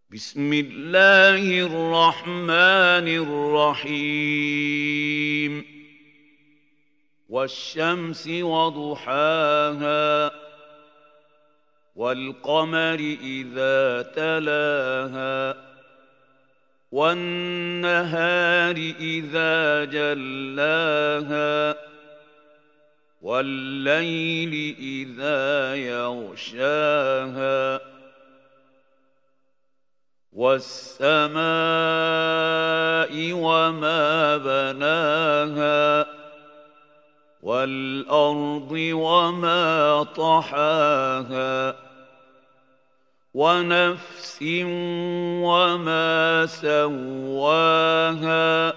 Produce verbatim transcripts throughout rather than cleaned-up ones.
بسم الله الرحمن الرحيم والشمس وضحاها والقمر إذا تلاها والنهار إذا جلاها والليل إذا يغشاها والسماء وما بناها والأرض وما طحاها ونفس وما سواها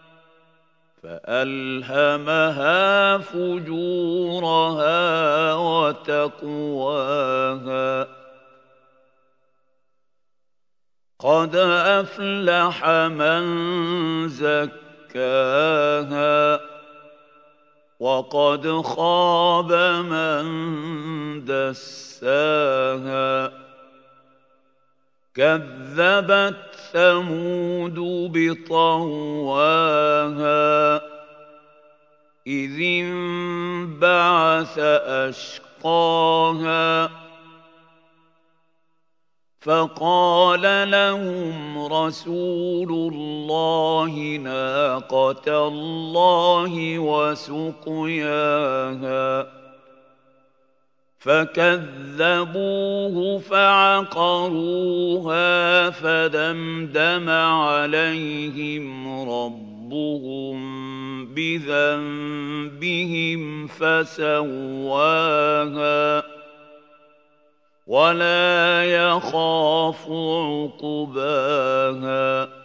فألهمها فجورها وتقواها قد أفلح من زكاها وقد خاب من دساها كذبت ثمود بطغواها إذ انبعث أشقاها فقال لهم رسول الله ناقة الله وسقياها فكذبوه فعقروها فدمدم عليهم ربهم بذنبهم فسواها ولا يخاف عقباها